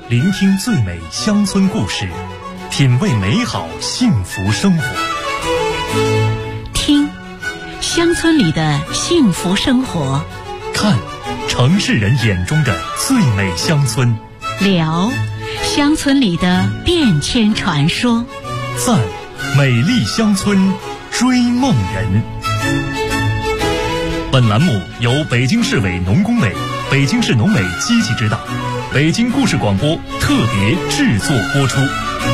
聆听最美乡村故事，品味美好幸福生活。 听乡村里的幸福生活， 看城市人眼中的最美乡村， 聊乡村里的变迁传说， 赞美丽乡村追梦人。本栏目由北京市委农工委、北京市农委积极指导，北京故事广播特别制作播出。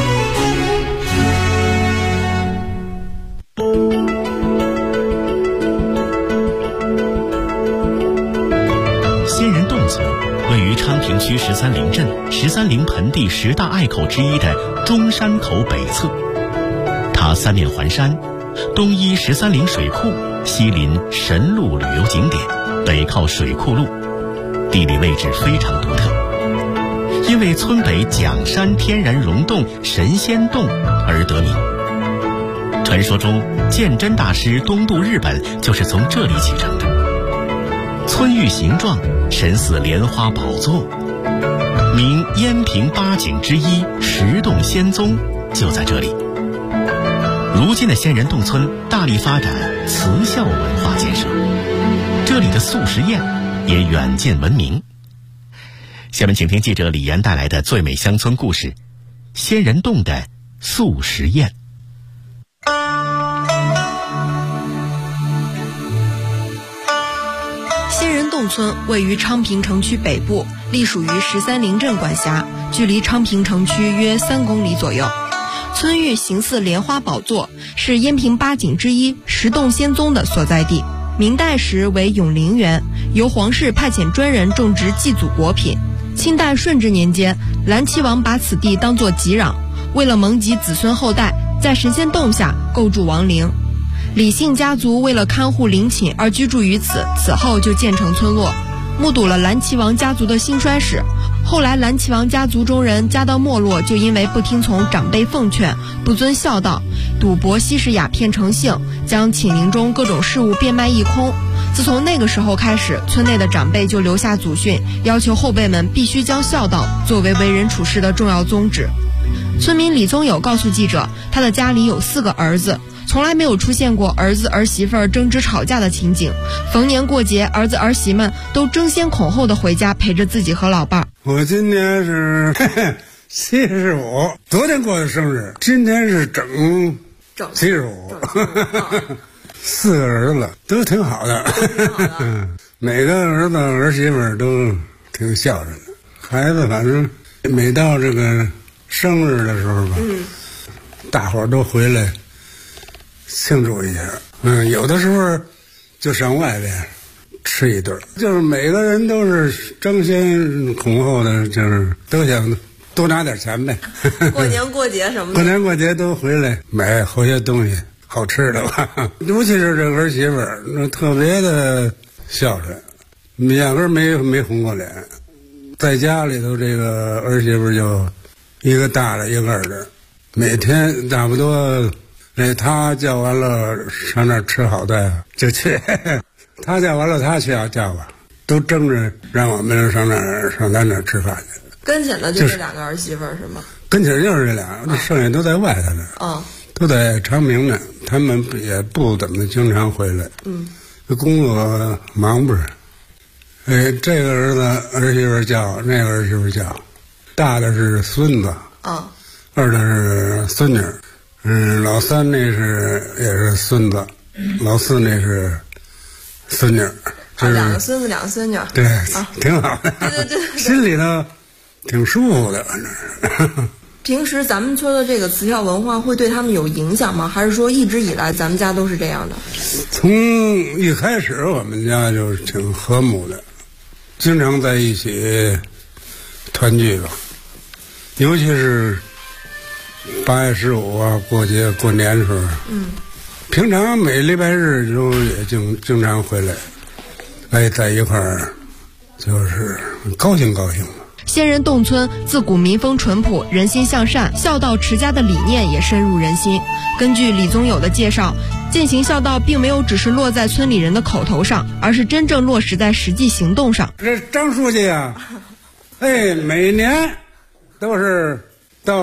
仙人洞村位于昌平区13陵镇13陵盆地10大隘口之一的中山口北侧，它三面环山，东依13陵水库，西临神路旅游景点，北靠水库路，地理位置非常独特。因为村北蒋山天然溶洞神仙洞而得名。传说中鉴真大师东渡日本就是从这里启程的。村域形状神似莲花宝座，名燕平八景之一石洞仙踪就在这里。如今的仙人洞村大力发展慈孝文化建设，这里的素食宴也远近闻名。下面请听记者李岩带来的最美乡村故事：仙人洞的素食宴。 仙人洞村位于昌平城区北部，隶属于13陵镇管辖，距离昌平城区约3公里左右。村域形似莲花宝座，是燕平八景之一石洞仙踪的所在地。明代时为永陵园，由皇室派遣专人种植祭祖果品。清代顺治年间，蓝齐王把此地当作吉壤，为了蒙吉子孙后代，在神仙洞下构筑王陵。李姓家族为了看护陵寝而居住于此，此后就建成村落。目睹了蓝齐王家族的兴衰史，后来蓝齐王家族中人家道没落，就因为不听从长辈奉劝，不遵孝道，赌博吸食鸦片成性，将寝陵中各种事物变卖一空。自从那个时候开始，村内的长辈就留下祖训，要求后辈们必须将孝道作为为人处事的重要宗旨。村民李宗友告诉记者，他的家里有4个儿子，从来没有出现过儿子儿媳妇争执吵架的情景。逢年过节，儿子儿媳们都争先恐后的回家陪着自己和老伴儿。 我今年是75，昨天过的生日，今天是整75。4个儿子都挺好的，每个儿子儿媳妇都挺孝顺的。孩子反正每到这个生日的时候吧，大伙儿都回来庆祝一下。有的时候就上外边吃一顿，就是每个人都是争先恐后的，就是都想多拿点钱呗。 过年过节什么的， 过年过节都回来买好些东西，好吃的吧。尤其是这个儿媳妇儿，那特别的孝顺，压根没红过脸。在家里头，这个儿媳妇就一个大的一个二的，每天差不多，他叫完了上那儿吃好的就去，他叫完了他去叫吧，都争着让我们上咱那儿吃饭去。 跟前的就这2个儿媳妇是吗？ 跟前就是这俩，那剩下都在外头呢。都在昌平呢，他们也不怎么经常回来。工作忙不是？这个儿子儿媳妇叫，那个儿媳妇叫，大的是孙子，二的是孙女，老三那是也是孙子，老四那是孙女。 2个孙子2个孙女， 对，挺好的，对，心里头挺舒服的，反正。 平时咱们村的这个慈孝文化会对他们有影响吗？还是说一直以来咱们家都是这样的？ 从一开始我们家就挺和睦的，经常在一起团聚吧，尤其是8月15啊，过节过年的时候，平常每礼拜日都也经常回来，在一块儿就是高兴高兴。 仙人洞村自古民风淳朴，人心向善，孝道持家的理念也深入人心。根据李宗友的介绍，践行孝道并没有只是落在村里人的口头上，而是真正落实在实际行动上。 这张书记啊，每年都是到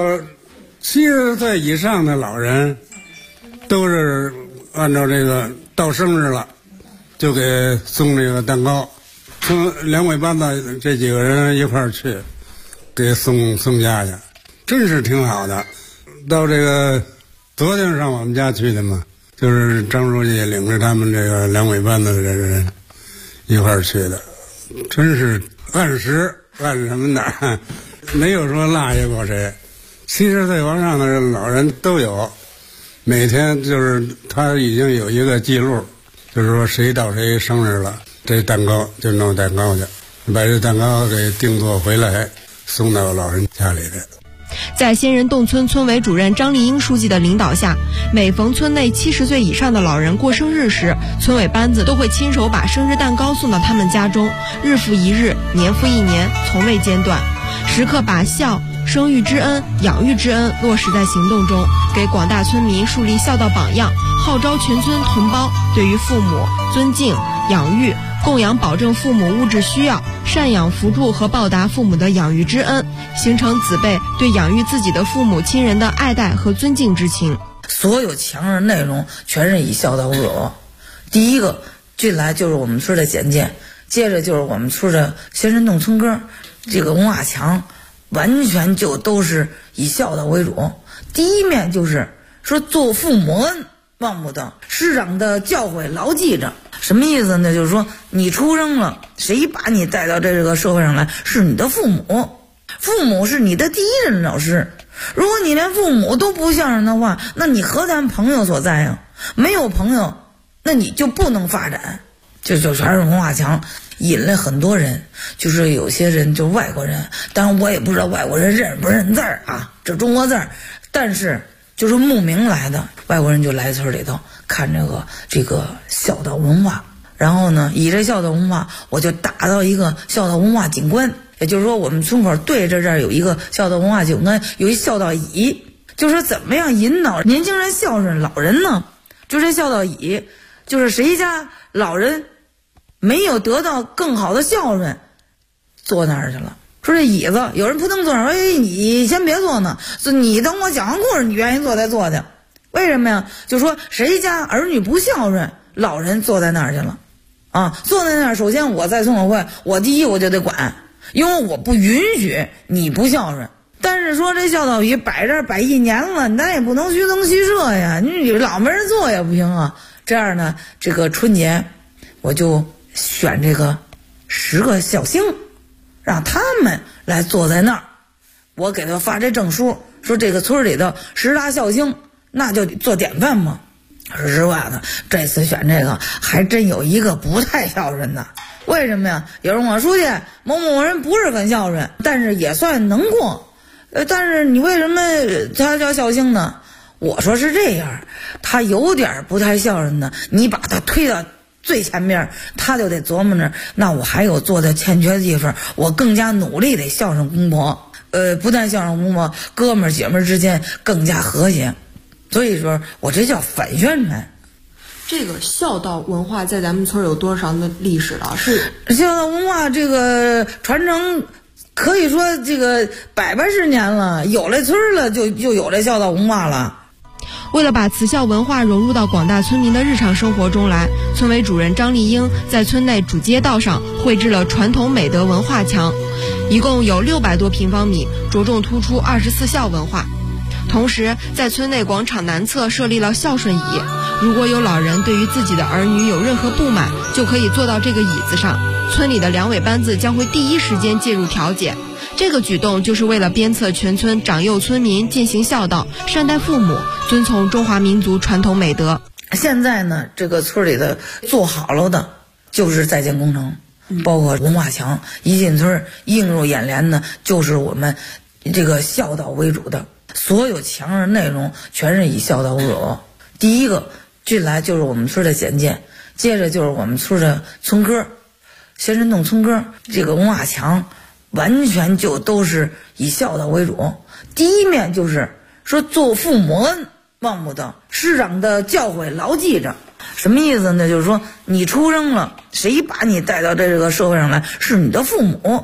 70岁以上的老人，都是按照这个到生日了，就给送这个蛋糕，从两尾班子这几个人一块儿去，给送家去，真是挺好的。到这个昨天上我们家去的嘛，就是张书记领着他们这个两尾班子的这个人一块儿去的，真是按时按什么的，没有说落下过谁。70岁往上的老人都有，每天就是他已经有一个记录，就是说谁到谁生日了，这蛋糕就弄蛋糕去，把这蛋糕给定做回来，送到老人家里来。 在仙人洞村村委主任张立英书记的领导下，每逢村内70岁以上的老人过生日时，村委班子都会亲手把生日蛋糕送到他们家中，日复一日，年复一年，从未间断，时刻把孝、生育之恩、养育之恩落实在行动中，给广大村民树立孝道榜样，号召全村同胞对于父母尊敬、养育、供养保证父母物质需要，赡养扶助和报答父母的养育之恩，形成子辈对养育自己的父母亲人的爱戴和尊敬之情。 所有强势内容全是以孝道为主。第一个进来就是我们村的简介，接着就是我们村的仙人洞村歌，这个文化墙完全就都是以孝道为主。第一面就是说做父母恩，忘不得，师长的教诲牢记着。什么意思呢？就是说你出生了，谁把你带到这个社会上来？是你的父母，父母是你的第一任老师。如果你连父母都不孝顺的话，那你何谈朋友所在啊？没有朋友，那你就不能发展。就全是文化墙，引来很多人，就是有些人就外国人，当然我也不知道外国人认不认字儿啊，这中国字儿，但是就是慕名来的外国人就来村里头看这个孝道文化，然后呢，以这孝道文化，我就打造一个孝道文化景观，也就是说，我们村口对着这儿有一个孝道文化景观，有一孝道椅，就是说怎么样引导年轻人孝顺老人呢？就这孝道椅，就是谁家老人没有得到更好的孝顺，坐那儿去了。说这椅子，有人扑腾坐上，你先别坐呢，你等我讲完故事，你愿意坐再坐去。为什么呀？就说谁家儿女不孝顺，老人坐在那儿去了，啊，坐在那儿。首先我在村委会，我第一我就得管，因为我不允许你不孝顺。但是说这孝道椅摆这儿摆1年了，咱也不能虚增虚设呀，你老没人做也不行啊。这样呢，这个春节我就选这个10个孝星，让他们来坐在那儿，我给他发这证书，说这个村里头10大孝星，那就做典范嘛。说实话呢，这次选这个还真有一个不太孝顺的。为什么呀？有人我书记某某人不是很孝顺，但是也算能过。但是你为什么他叫孝星呢？我说是这样，他有点不太孝顺的，你把他推到最前面，他就得琢磨着，那我还有做的欠缺的地方，我更加努力得孝顺公婆。不但孝顺公婆，哥们儿姐们儿之间更加和谐。所以说我这叫反宣传。 这个孝道文化在咱们村有多少的历史了？是孝道文化这个传承，可以说这个180年了，有了村了就有了孝道文化了。 为了把慈孝文化融入到广大村民的日常生活中来，村委主任张立英在村内主街道上绘制了传统美德文化墙，一共有600多平方米，着重突出24孝文化。同时在村内广场南侧设立了孝顺椅，如果有老人对于自己的儿女有任何不满，就可以坐到这个椅子上，村里的两委班子将会第一时间介入调解。这个举动就是为了鞭策全村长幼村民进行孝道，善待父母，遵从中华民族传统美德。 现在呢，这个村里的做好了的就是在建工程，包括文化墙，一进村映入眼帘的就是我们这个孝道为主的，所有墙上内容全是以孝道为主。第一个进来就是我们村的简介，接着就是我们村的村歌，仙人洞村歌，这个文化墙完全就都是以孝道为主。第一面就是说做父母恩，忘不得，师长的教诲牢记着。什么意思呢？就是说你出生了，谁把你带到这个社会上来？是你的父母，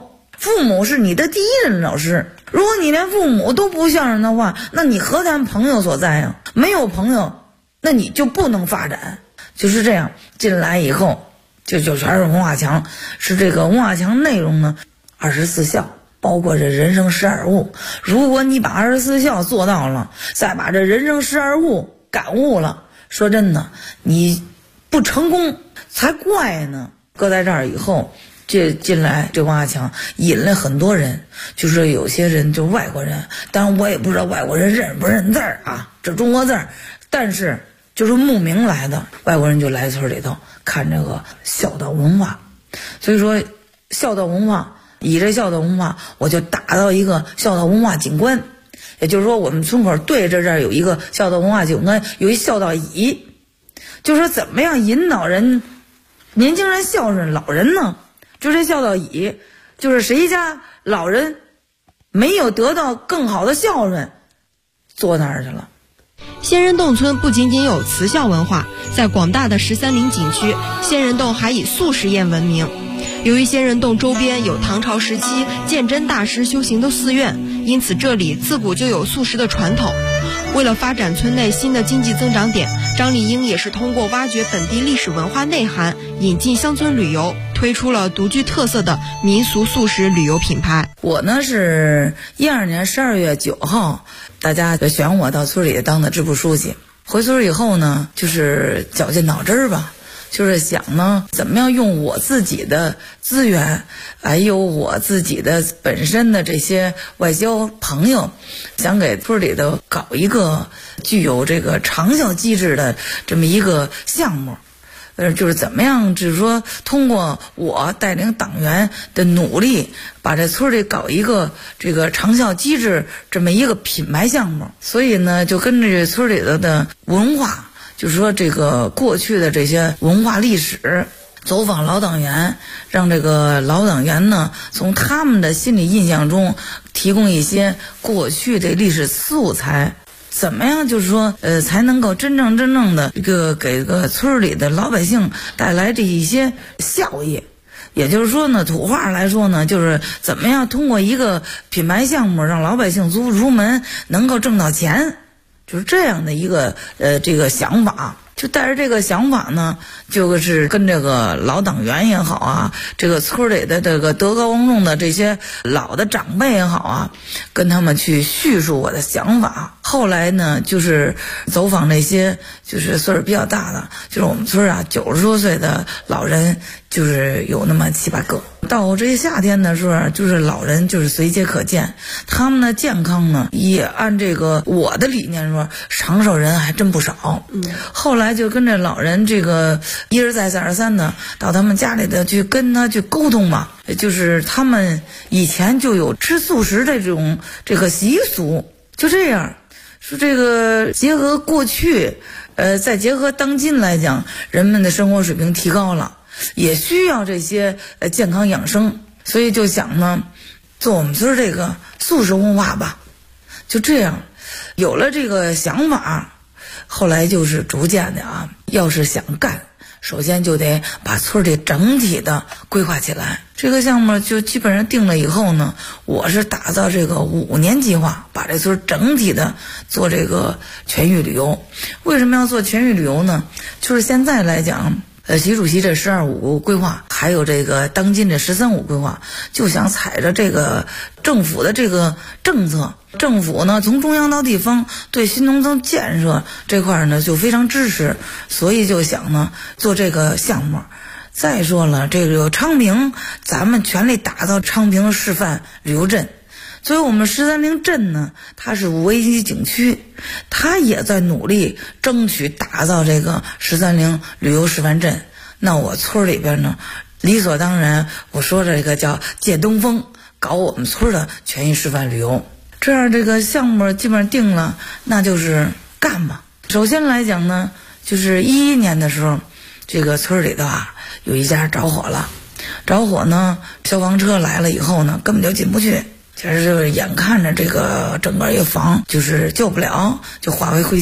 父母是你的第一任老师。如果你连父母都不孝顺的话，那你何谈朋友所在啊？没有朋友，那你就不能发展。就是这样，进来以后就全是文化墙，是这个文化墙内容呢，24孝，包括这人生12悟。如果你把24孝做到了，再把这人生12悟感悟了，说真的，你不成功才怪呢。搁在这儿以后，这进来这文化墙引了很多人，就是有些人就外国人，当然我也不知道外国人认不认字儿啊，这中国字儿，但是就是慕名来的外国人就来村里头看这个孝道文化。所以说孝道文化，以这孝道文化我就打造一个孝道文化景观，也就是说我们村口对着这儿有一个孝道文化景观，有一孝道椅，就是说怎么样引导人年轻人孝顺老人呢？就这孝道椅，就是谁家老人没有得到更好的孝顺，坐那儿去了。 仙人洞村不仅仅有慈孝文化，在广大的13陵景区，仙人洞还以素食宴闻名。由于仙人洞周边有唐朝时期鉴真大师修行的寺院，因此这里自古就有素食的传统。为了发展村内新的经济增长点，张丽英也是通过挖掘本地历史文化内涵，引进乡村旅游，推出了独具特色的民俗素食旅游品牌。 我呢是12年12月9号，大家选我到村里当的支部书记。回村以后呢，就是绞尽脑汁吧，就是想呢怎么样用我自己的资源，还有我自己的本身的这些外交朋友，想给村里头搞一个具有这个长效机制的这么一个项目。就是怎么样，就是说通过我带领党员的努力，把这村里搞一个这个长效机制这么一个品牌项目。所以呢，就跟这村里头的文化，就是说这个过去的这些文化历史，走访老党员，让这个老党员呢从他们的心理印象中提供一些过去的历史素材。怎么样就是说才能够真正的这个给这个村里的老百姓带来这一些效益。也就是说呢，土话来说呢，就是怎么样通过一个品牌项目让老百姓出门能够挣到钱，就是这样的一个这个想法。就带着这个想法呢，就是跟这个老党员也好啊，这个村里的这个德高望重的这些老的长辈也好啊，跟他们去叙述我的想法。后来呢，就是走访那些就是岁数比较大的，就是我们村啊90多岁的老人，就是有那么7、8个。到这夏天的时候，就是老人就是随街可见，他们的健康呢也按这个我的理念说，长寿人还真不少。后来就跟这老人这个一而再再而三的到他们家里的去跟他去沟通嘛，就是他们以前就有吃素食这个习俗，就这样说这个结合过去，再结合当今来讲，人们的生活水平提高了，也需要这些健康养生，所以就想呢做我们村这个素食文化吧。就这样有了这个想法，后来就是逐渐的啊，要是想干，首先就得把村里整体的规划起来。这个项目就基本上定了以后呢，我是打造这个5年计划，把这村整体的做这个全域旅游。为什么要做全域旅游呢？就是现在来讲，习主席这12.5规划，还有这个当今这13.5规划，就想踩着这个政府的这个政策，政府呢从中央到地方对新农村建设这块呢就非常支持，所以就想呢做这个项目。再说了，这个昌平，咱们全力打造昌平示范旅游镇。所以我们13陵镇呢，它是5A级景区，它也在努力争取打造这个13陵旅游示范镇。那我村里边呢，理所当然，我说这个叫借东风，搞我们村的全域示范旅游。这样这个项目基本上定了，那就是干吧。首先来讲呢，就是11年的时候，这个村里头啊有一家着火了，着火呢，消防车来了以后呢，根本就进不去。其实就是眼看着这个整个一个房就是救不了，就化为灰烬。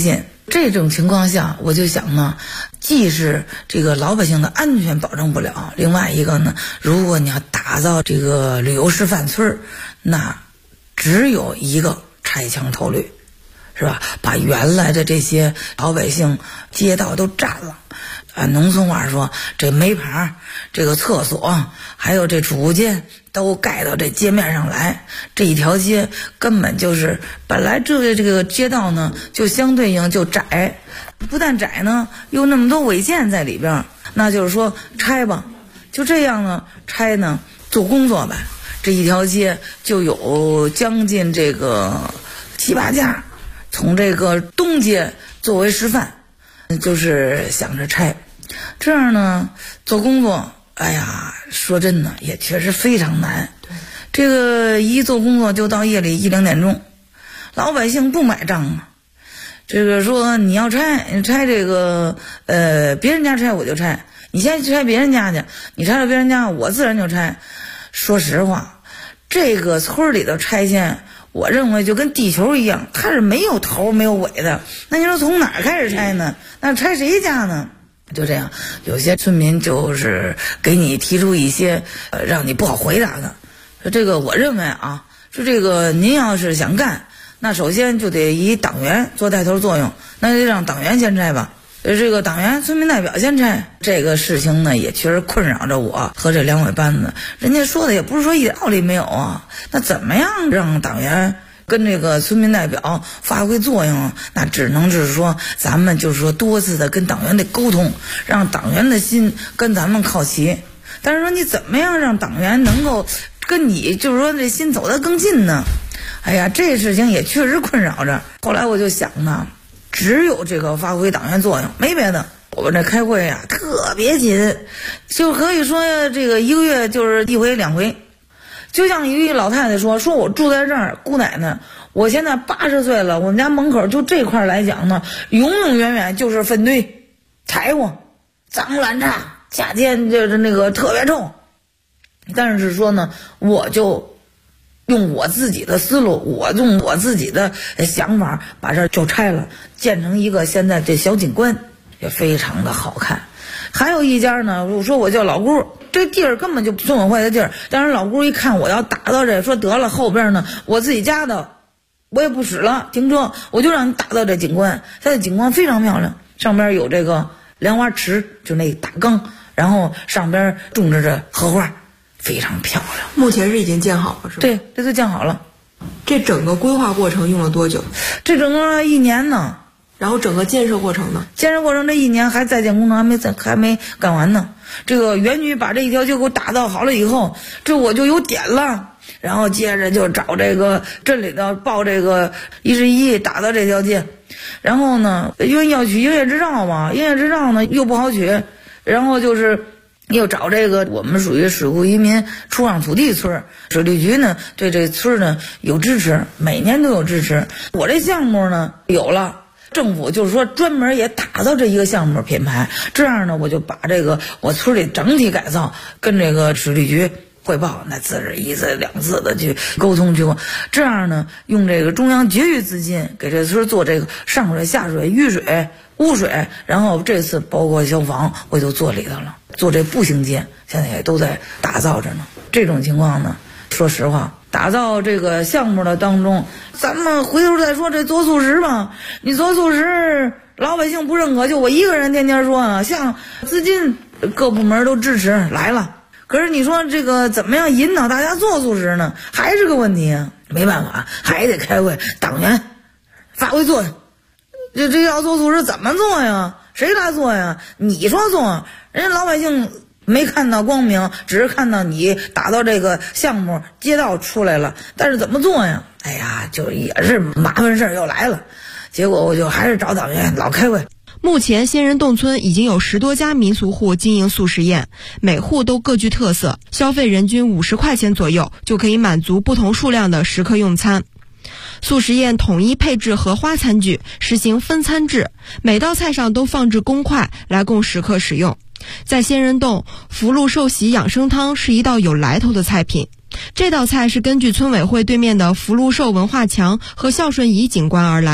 这种情况下，我就想呢，既是这个老百姓的安全保证不了，另外一个呢，如果你要打造这个旅游示范村，那只有一个拆墙投绿，是吧？把原来的这些老百姓街道都占了。农村话说，这煤盘、这个厕所还有这储物间都盖到这街面上来，这一条街根本就是本来这个街道呢就相对应就窄，不但窄呢又那么多违建在里边，那就是说拆吧，就这样呢拆呢做工作吧，这一条街就有将近这个7、8家，从这个东街作为示范，就是想着拆，这样呢做工作，哎呀，说真的也确实非常难。这个一做工作就到夜里1、2点钟，老百姓不买账啊。这个说你要拆这个别人家拆我就拆，你先拆别人家去，你拆了别人家我自然就拆。说实话，这个村里的拆迁，我认为就跟地球一样，它是没有头没有尾的。那你说从哪儿开始拆呢？那拆谁家呢？就这样，有些村民就是给你提出一些让你不好回答的。这个我认为啊，说这个您要是想干，那首先就得以党员做带头作用，那就让党员先拆吧。这个党员村民代表先拆，这个事情呢也确实困扰着我和这两委班子。人家说的也不是说一点道理没有啊，那怎么样让党员跟这个村民代表发挥作用，那只能是说咱们就是说多次的跟党员的沟通，让党员的心跟咱们靠齐。但是说你怎么样让党员能够跟你就是说这心走得更近呢？哎呀，这事情也确实困扰着。后来我就想呢，只有这个发挥党员作用，没别的。我们这开会啊特别紧，就可以说这个1个月就是1回2回。就像一个老太太说我住在这儿，姑奶奶，我现在80岁了，我们家门口就这块来讲呢，永永远远就是粪堆、柴火、脏乱差，夏天就是那个特别臭。但是说呢，我就用我自己的思路，我用我自己的想法，把这就拆了，建成一个现在这小景观，也非常的好看。还有一家呢，我说我叫老姑，这地儿根本就村委会的地儿，但是老姑一看我要打到这，说得了，后边呢我自己家的我也不使了停车，我就让你打到这景观。它的景观非常漂亮，上边有这个莲花池，就那大缸，然后上边种着这荷花，非常漂亮。 目前是已经建好了是吧？ 对，这都建好了。 这整个规划过程用了多久？ 这整个1年呢。 然后整个建设过程呢？ 建设过程这1年还在建工程还没干完呢。这个园区把这一条街给我打造好了以后，这我就有点了，然后接着就找这个镇里头报这个111打到这条街，然后呢因为要取营业执照嘛，营业执照呢又不好取，然后就是又找这个我们属于水库移民出让土地村，水利局呢对这村呢有支持，每年都有支持。我这项目呢有了，政府就是说专门也打造这一个项目品牌，这样呢我就把这个我村里整体改造跟这个水利局汇报，那次是1次2次的去沟通去过，这样呢用这个中央节约资金给这村做这个上水下水雨水污水，然后这次包括消防我都做里头了，做这步行街现在也都在打造着呢。这种情况呢说实话，打造这个项目的当中，咱们回头再说这做素食吧。你做素食老百姓不认可，就我一个人天天说啊，像资金各部门都支持来了，可是你说这个怎么样引导大家做素食呢？还是个问题啊。没办法，还得开会，党员发挥作用。这要做素食怎么做呀？谁来做呀？你说做，人家老百姓没看到光明，只是看到你打到这个项目街道出来了，但是怎么做呀？哎呀，就也是麻烦事儿又来了。结果我就还是找党员老开会。 目前仙人洞村已经有10多家民俗户经营素食宴，每户都各具特色，消费人均50块钱左右就可以满足不同数量的食客用餐。素食宴统一配置荷花餐具，实行分餐制，每道菜上都放置公筷来供食客使用。在仙人洞，福禄寿喜养生汤是一道有来头的菜品。这道菜是根据村委会对面的福禄寿文化墙和孝顺颐景观而来。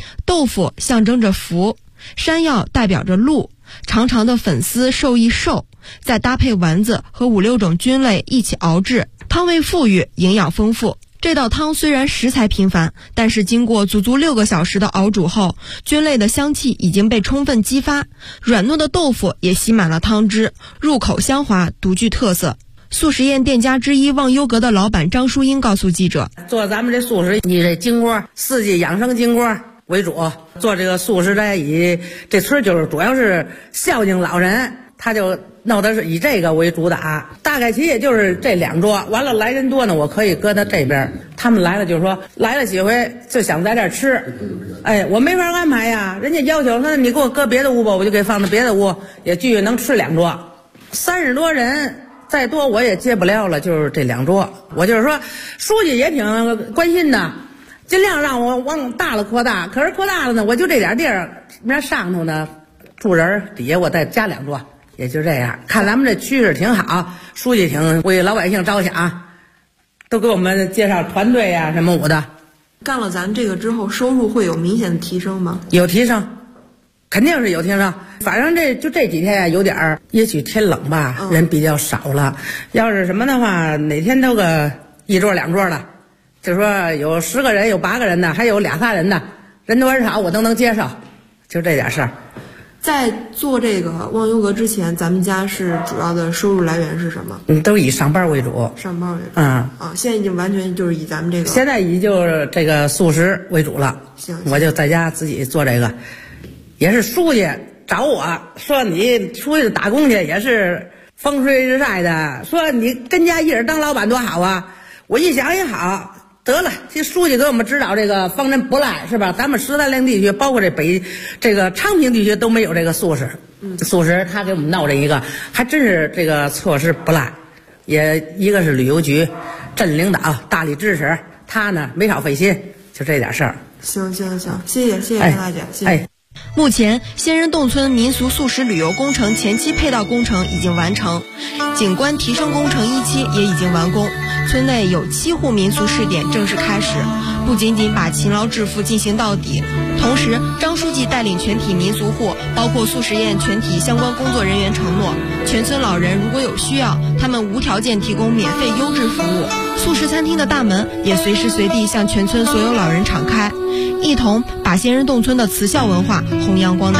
豆腐象征着福，山药代表着禄，长长的粉丝授意寿，再搭配丸子和5-6种菌类一起熬制，汤味富裕，营养丰富。这道汤虽然食材平凡，但是经过足足6个小时的熬煮后，菌类的香气已经被充分激发，软糯的豆腐也吸满了汤汁，入口香滑，独具特色。素食宴店家之一忘忧阁的老板张淑英告诉记者， 做咱们这素食以这金锅4季养生金锅为主，做这个素食的以这村就是主要是孝敬老人，他就弄的是以这个为主打，大概其也就是这2桌，完了来人多呢，我可以搁到这边，他们来了就是说来了几回就想在这儿吃，我没法安排呀，人家要求说你给我搁别的屋吧，我就给放到别的屋，也继续能吃2桌，30多人。再多我也接不了了，就是这2桌。我就是说，书记也挺关心的，尽量让我往大了扩大。可是扩大了呢，我就这点地儿，那上头呢住人，底下我再加2桌，也就这样。看咱们这趋势挺好，书记挺为老百姓着想，都给我们介绍团队呀什么的。 干了咱这个之后，收入会有明显的提升吗？ 有提升。肯定是有提升，反正这几天呀，有点儿，也许天冷吧，人比较少了。要是什么的话，哪天都个1桌2桌的，就是说有10个人，有8个人的，还有2、3人的，人多人少我都能接受，就这点事儿。 在做这个忘忧阁之前，咱们家是主要的收入来源是什么？ 都以上班为主。 上班为主。现在已经完全就是以咱们这个。 现在以就是这个素食为主了。 行， 我就在家自己做这个。也是书记找我说你出去打工去也是风吹日晒的，说你跟家一人当老板多好啊！我一想也好，得了，这书记给我们指导这个方针不赖是吧？咱们13陵地区，包括这个昌平地区都没有这个素食，素食他给我们闹这一个，还真是这个措施不赖。也一个是旅游局镇领导大力支持，他呢没少费心，就这点事儿。 行，谢谢张大姐，谢谢。目前，仙人洞村民俗素食旅游工程前期配套工程已经完成，景观提升工程1期也已经完工。村内有7户民俗试点正式开始，不仅仅把勤劳致富进行到底，同时张书记带领全体民俗户，包括素食宴全体相关工作人员承诺，全村老人如果有需要，他们无条件提供免费优质服务。素食餐厅的大门也随时随地向全村所有老人敞开，一同把仙人洞村的慈孝文化弘扬光大。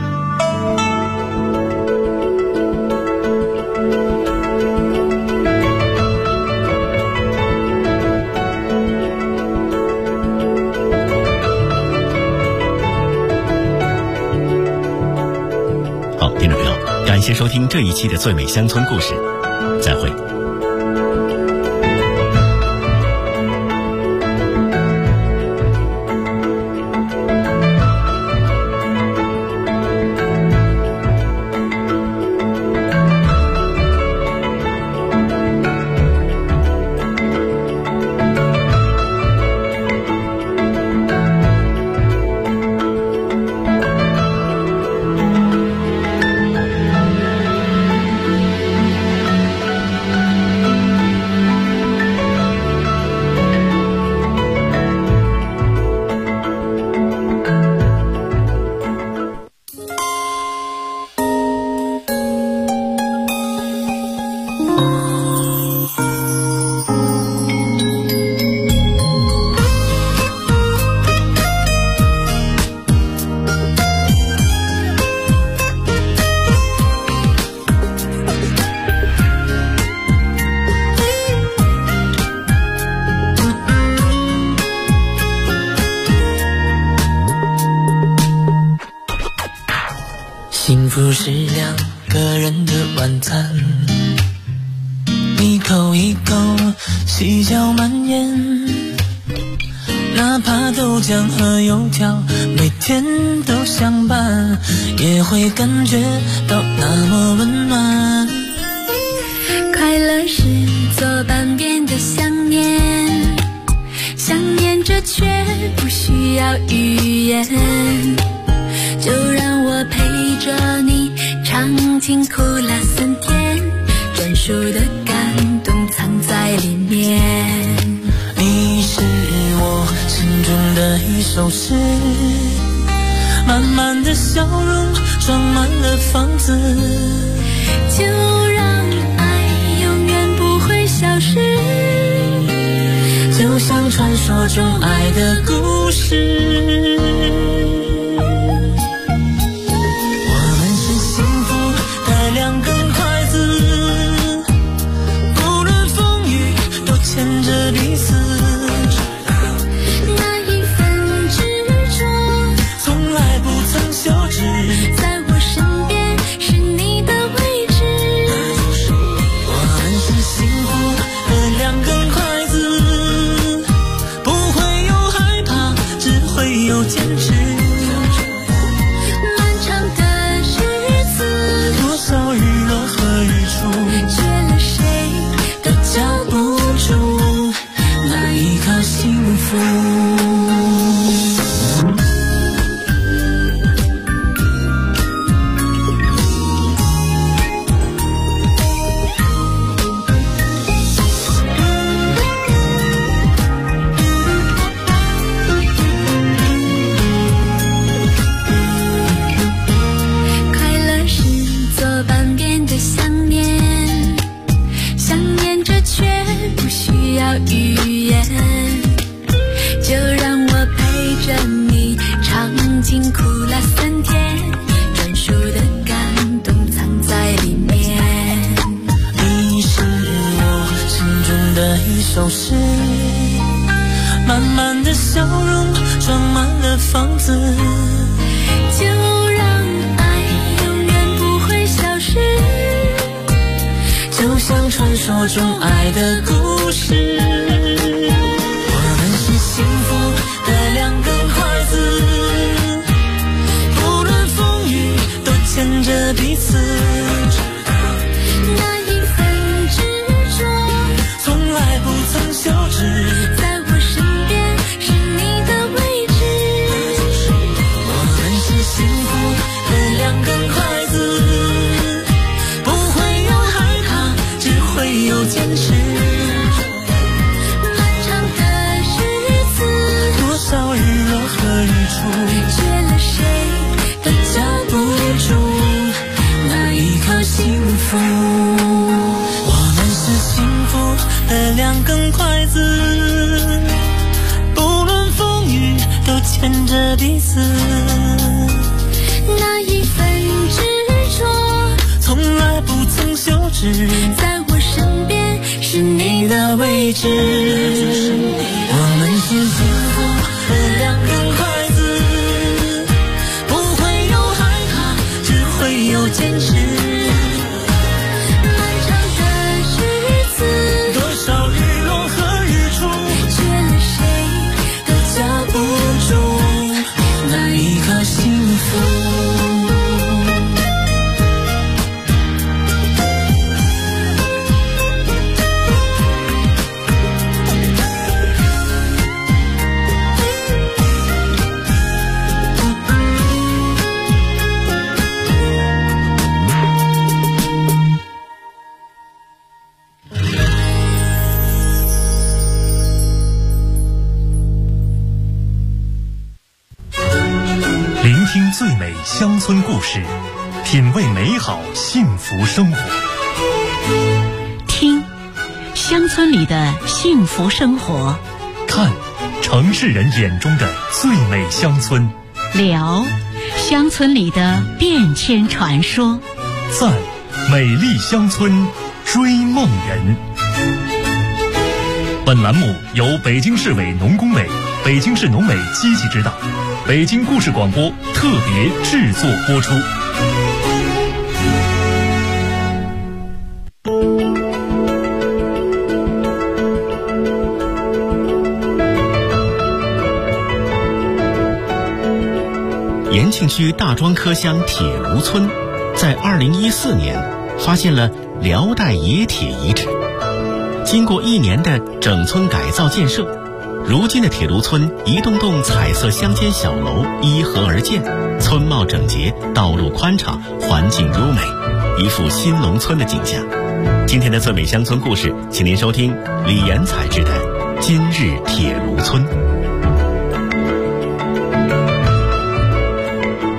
好，听众朋友，感谢收听这一期的最美乡村故事，再会。 幸福是2个人的晚餐，一口一口细嚼慢咽，哪怕豆浆和油条每天都相伴，也会感觉到那么温暖。 快乐是左半边的想念，想念着却不需要语言，就让我陪着你尝尽苦辣酸甜，专属的感动藏在里面。 你是我心中的一首诗， 满满的笑容装满了房子， 就让爱永远不会消失， 就像传说中爱的故事。我们是幸福的两根筷子，不论风雨都牵着彼此， 那一份执着从来不曾休止， 在我身边是你的位置。 我们是幸福的两根筷子，不会有害怕，只会有坚持。 漫长的日子， 多少日落和日出， 缺了谁都交不出那一刻幸福。 快乐是左半边的想念，想念着却不需要语言，就让我陪着你尝尽苦辣酸甜，专属的感动藏在里面。 你是我心中的一首诗，满满的笑容装满了房子， 就让爱永远不会消失， 就像传说中爱的故事。我们是幸福的两根筷子，不论风雨都牵着彼此， 那一份执着从来不曾休止， 在我身边是你的位置。 我们是幸福的两根筷子，不会有害怕，只会有坚持。 漫长的日子， 多少日落和日出， 缺了谁都交不出那一刻幸福。我们是幸福的两根筷子，不论风雨都牵着彼此， 那一份执着从来不曾休止， 在我身边是你的位置。 我们是幸福的两根筷子，不会有害怕，只会有坚持。 漫长的日子， 多少日落和日出， 缺了谁都交不出那一刻幸福。 聆听最美乡村故事，品味美好幸福生活。 听乡村里的幸福生活， 看城市人眼中的最美乡村， 聊乡村里的变迁传说， 赞美丽乡村追梦人。本栏目由北京市委农工委、北京市农委积极指导，北京故事广播特别制作播出。 延庆区大庄柯乡铁炉村在2014年发现了辽代冶铁遗址。经过1年的整村改造建设，如今的铁炉村一栋栋彩色乡间小楼依河而建，村貌整洁，道路宽敞，环境优美，一副新农村的景象。今天的最美乡村故事，请您收听李延采制的《今日铁炉村》。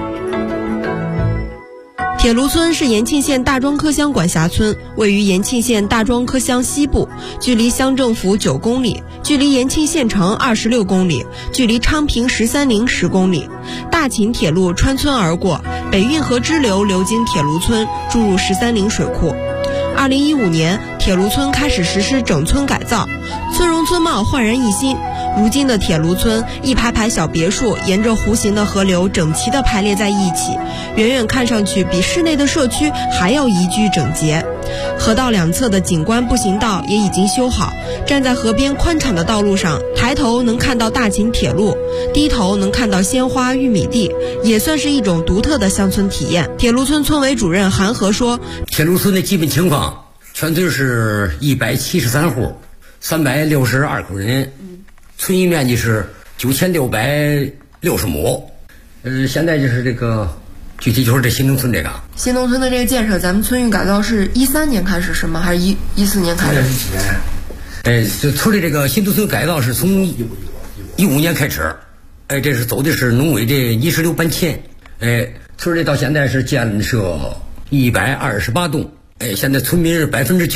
铁炉村是延庆县大庄科乡管辖村，位于延庆县大庄科乡西部，距离乡政府9公里，距离延庆县城26公里，距离昌平13陵10公里。大秦铁路穿村而过，北运河支流流经铁炉村，注入13陵水库。2015年，铁炉村开始实施整村改造，村容村貌焕然一新。如今的铁炉村，一排排小别墅沿着弧形的河流整齐地排列在一起，远远看上去比市内的社区还要宜居整洁。河道两侧的景观步行道也已经修好，站在河边宽敞的道路上，抬头能看到大秦铁路，低头能看到鲜花玉米地，也算是一种独特的乡村体验。铁炉村村委主任韩和说， 铁炉村的基本情况，全村是173户，362口人，村域面积是9660亩。现在就是这个具体就是这新农村这个新农村的这个建设，咱们村域改造是13年开始是吗？还是14年开始？ 就村里这个新农村改造是从15年开始，这是走的是农委的泥石流搬迁，村里到现在是建设128栋，现在村民是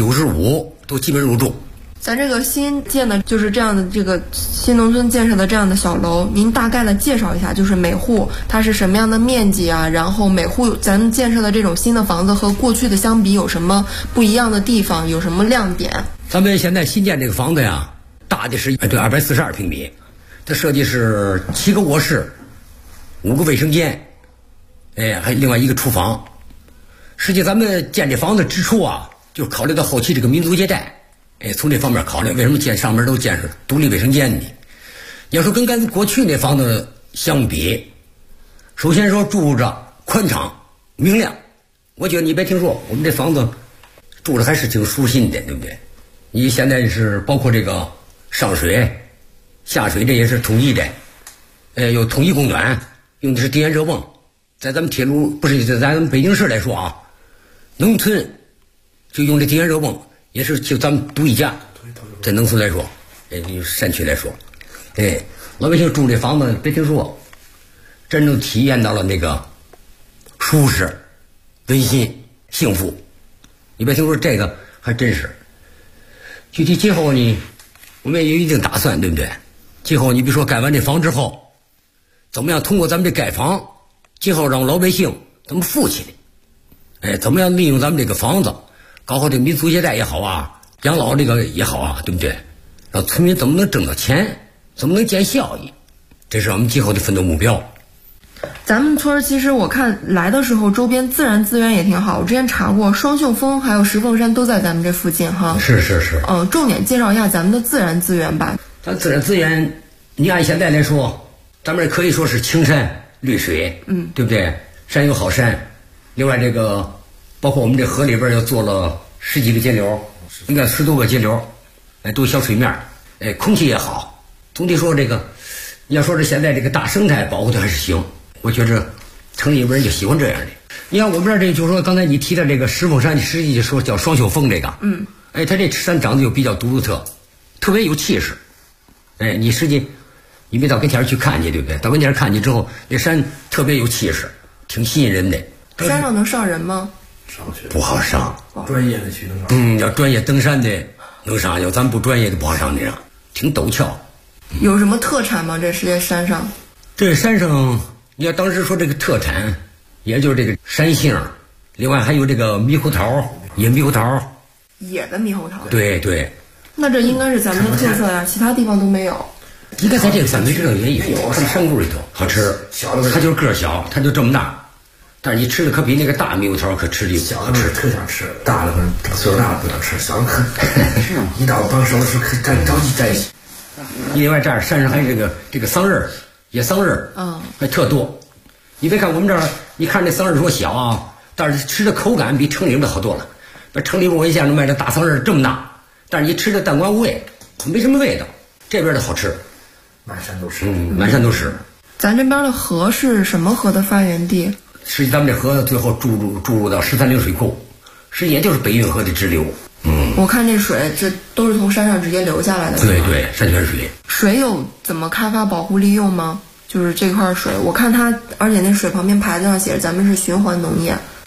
95%都基本入住。 咱这个新建的就是这样的这个新农村建设的这样的小楼，您大概的介绍一下，就是每户它是什么样的面积啊？然后每户咱们建设的这种新的房子和过去的相比有什么不一样的地方，有什么亮点？ 咱们现在新建这个房子呀，大的是242平米，它设计是7个卧室，5个卫生间，还另外1个厨房。实际咱们建这房子之初啊，就考虑到后期这个民族接待。从这方面考虑，为什么建上面都建是独立卫生间呢？要说跟咱过去那房子相比，首先说住着宽敞明亮，我觉得你别听说我们这房子住着还是挺舒心的，对不对？你现在是包括这个上水下水，这也是统一的，有统一供暖，用的是低压热泵。在咱们铁路不是在咱们北京市来说啊，农村就用这低压热泵。也是就咱们独一家，在农村来说，山区来说，老百姓住这房子，别听说，真正体验到了那个舒适、温馨、幸福。你别听说这个还真是。具体今后呢，我们也有一定打算，对不对？今后你比如说盖完这房之后，怎么样通过咱们这盖房，今后让老百姓怎么富起来？怎么样利用咱们这个房子？搞好这个民俗接待也好啊，养老这个也好啊，对不对？让村民怎么能挣到钱，怎么能见效益，这是我们今后的奋斗目标。 咱们村其实我看来的时候，周边自然资源也挺好。我之前查过，双秀峰还有石凤山都在咱们这附近哈。 是。 重点介绍一下咱们的自然资源吧。 咱自然资源，你按现在来说，咱们可以说是青山绿水，对不对？山有好山，另外这个。包括我们这河里边又做了10几个节流，应该10多个节流，都小水面，空气也好。总体说这个，你要说是现在这个大生态保护的还是行，我觉着城里边人就喜欢这样的。你看我们这儿这就是说刚才你提的这个石凤山，实际说叫双秀峰这个，它这山长得就比较独特，特别有气势。你实际你别到跟前去看去，对不对？到跟前看去之后，这山特别有气势，挺吸引人的。 山上能上人吗？ 不好上， 专业的去能上。 要专业登山的能上，要咱不专业的不好上这样，挺陡峭。 有什么特产吗？这些山上？ 这山上，你要当时说这个特产，也就是这个山杏，另外还有这个猕猴桃，野猕猴桃。 野的猕猴桃。 对。 那这应该是咱们的特色呀，其他地方都没有。 应该在这个范围之内也有，它山沟里头好吃，它就是个小，它就这么大。但是你吃的可比那个大猕猴桃可吃的小的特想吃，大的岁数大了不想吃，小的可一到帮手的时候可着急在一起。 另外这儿山上还有这个桑葚，野桑葚，还特多。你别看我们这儿，你看这桑葚说小啊，但是吃的口感比城里边的好多了。把城里我一下子卖的大桑葚这么大，但是你吃的淡瓜无味，没什么味道。这边的好吃， 满山都是， 满山都是。 咱这边的河是什么河的发源地？ 实际咱们这河最后注入到13陵水库，实际也就是北运河的支流。 我看这水这都是从山上直接流下来的。 对，山泉水。 水有怎么开发保护利用吗？就是这块水，我看它，而且那水旁边牌子上写着咱们是循环农业。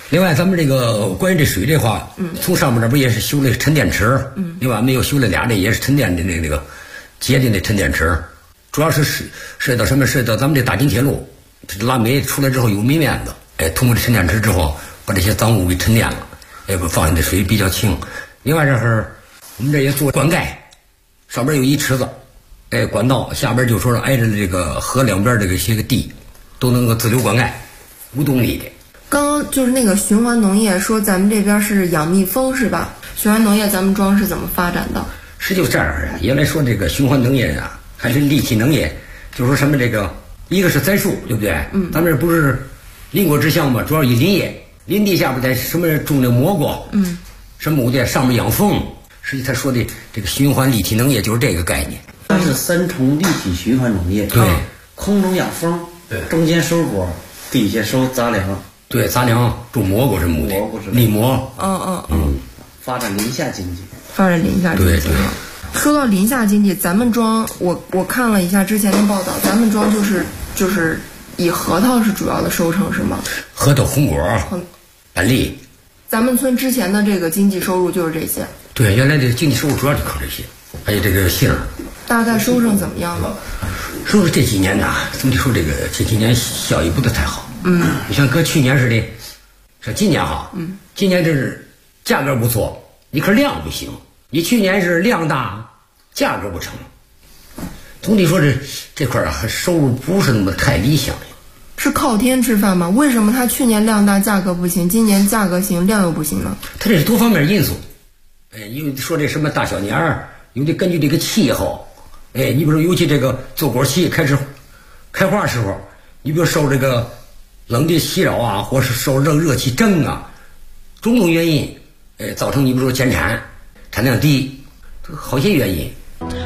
另外，咱们这个关于这水这话，从上面这不也是修了沉淀池，另外我们又修了俩，这也是沉淀的那个结的那沉淀池，主要是涉及到什么？涉及到咱们这大金铁路，这拉煤出来之后有煤面子，通过这沉淀池之后，把这些脏物给沉淀了，放下的水比较清。另外这儿我们这也做灌溉，上边有一池子，管道下边就说是挨着这个河两边这个些个地，都能够自流灌溉，5公里的。 刚刚就是那个循环农业，说咱们这边是养蜜蜂是吧？循环农业咱们庄是怎么发展的？ 是就这样啊。原来说这个循环农业啊，还是立体农业，就说什么这个，一个是栽树，对不对？咱们这不是邻国之乡嘛，主要以林业，林地下边在什么种的蘑菇，什么的上面养蜂。实际他说的这个循环立体农业就是这个概念。 它是3重立体循环农业， 对， 空中养蜂， 对， 中间收果，底下收杂粮。 对，杂粮种蘑菇什么的，立蘑。 发展林下经济。 发展林下经济。 对对。 说到林下经济，咱们庄我看了一下之前的报道，咱们庄就是以核桃是主要的收成是吗？ 核桃、红果、板栗。 咱们村之前的这个经济收入就是这些。 对，原来这经济收入主要就靠这些，还有这个杏。 大概收成怎么样了？ 收入这几年呢，总体说这个这几年效益不是太好。你像搁去年似的，像今年哈，今年这是价格不错，你可量不行。你去年是量大，价格不成。总体说这块啊，收入不是那么太理想。 是靠天吃饭吗？为什么他去年量大价格不行，今年价格行量又不行呢？ 它这是多方面因素。因为说这什么大小年儿，有的根据这个气候。你比如说，尤其这个坐果期开始开花时候，你比如受这个冷的袭扰啊，或是受热气蒸啊，种种原因，造成你比如说减产量低，好些原因。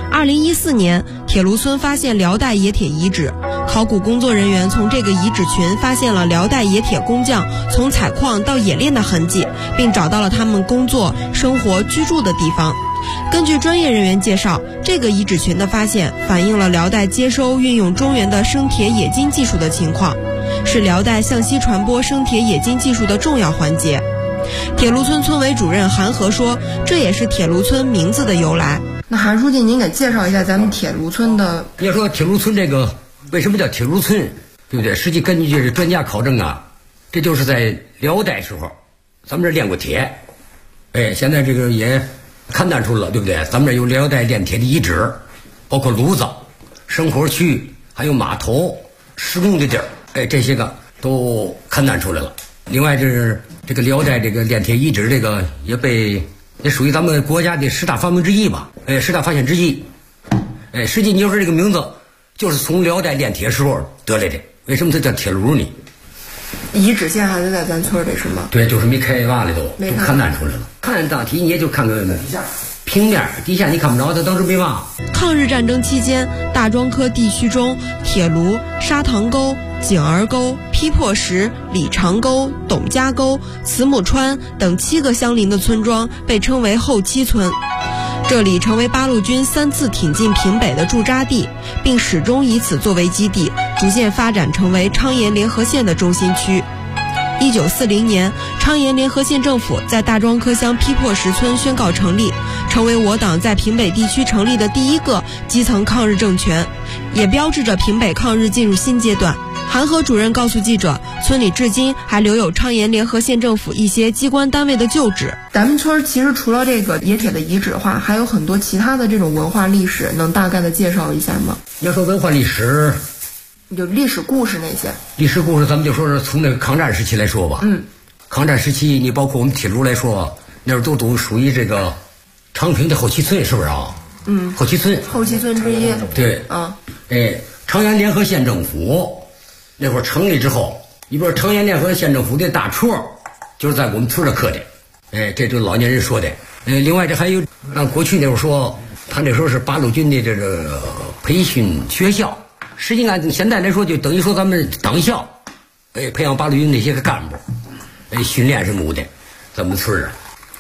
2014年，铁炉村发现辽代冶铁遗址，考古工作人员从这个遗址群发现了辽代冶铁工匠从采矿到冶炼的痕迹，并找到了他们工作、生活、居住的地方。根据专业人员介绍，这个遗址群的发现反映了辽代接收运用中原的生铁冶金技术的情况，是辽代向西传播生铁冶金技术的重要环节。铁炉村村委主任韩和说，这也是铁炉村名字的由来。 那韩书记，您给介绍一下咱们铁炉村的。 你要说铁炉村这个为什么叫铁炉村，对不对？实际根据这专家考证啊，这就是在辽代时候，咱们这炼过铁，现在这个也勘探出了，对不对？咱们这有辽代炼铁的遗址，包括炉子、生活区，还有码头、施工的地儿，这些个都勘探出来了。另外，就是这个辽代这个炼铁遗址，这个也属于咱们国家的10大发明之一吧，10大发现之一。实际你说这个名字就是从辽代炼铁时候得来的。为什么它叫铁炉呢？ 遗址现在还在咱村里是吗？ 对，就是没开挖的都勘探出来了。看大体你也就看个平面，底下你看不着，它当时没挖。 抗日战争期间，大庄科地区中，铁炉、沙塘沟、井儿沟、批破石、李长沟、董家沟、慈母川等7个相邻的村庄被称为后期村。这里成为八路军3次挺进平北的驻扎地，并始终以此作为基地，逐渐发展成为昌岩联合县的中心区。1940年，昌岩联合县政府在大庄科乡批破石村宣告成立，成为我党在平北地区成立的第一个基层抗日政权，也标志着平北抗日进入新阶段。韩和主任告诉记者，村里至今还留有昌岩联合县政府一些机关单位的旧址。 咱们村其实除了这个冶铁的遗址的话，还有很多其他的这种文化历史，能大概的介绍一下吗？ 要说文化历史， 有历史故事那些。 历史故事咱们就说是从那个抗战时期来说吧。抗战时期，你包括我们铁炉来说，那时候都属于这个昌平的后期村，是不是啊？后期村之一。 对。昌岩联合县政府那会儿成立之后，你比如昌岩联合县政府的大戳就是在我们村这刻的，这就是老年人说的。另外这还有按过去那会儿说，他那时候是八路军的这个培训学校，实际按现在来说就等于说咱们党校，培养八路军那些个干部，训练什么的，咱们村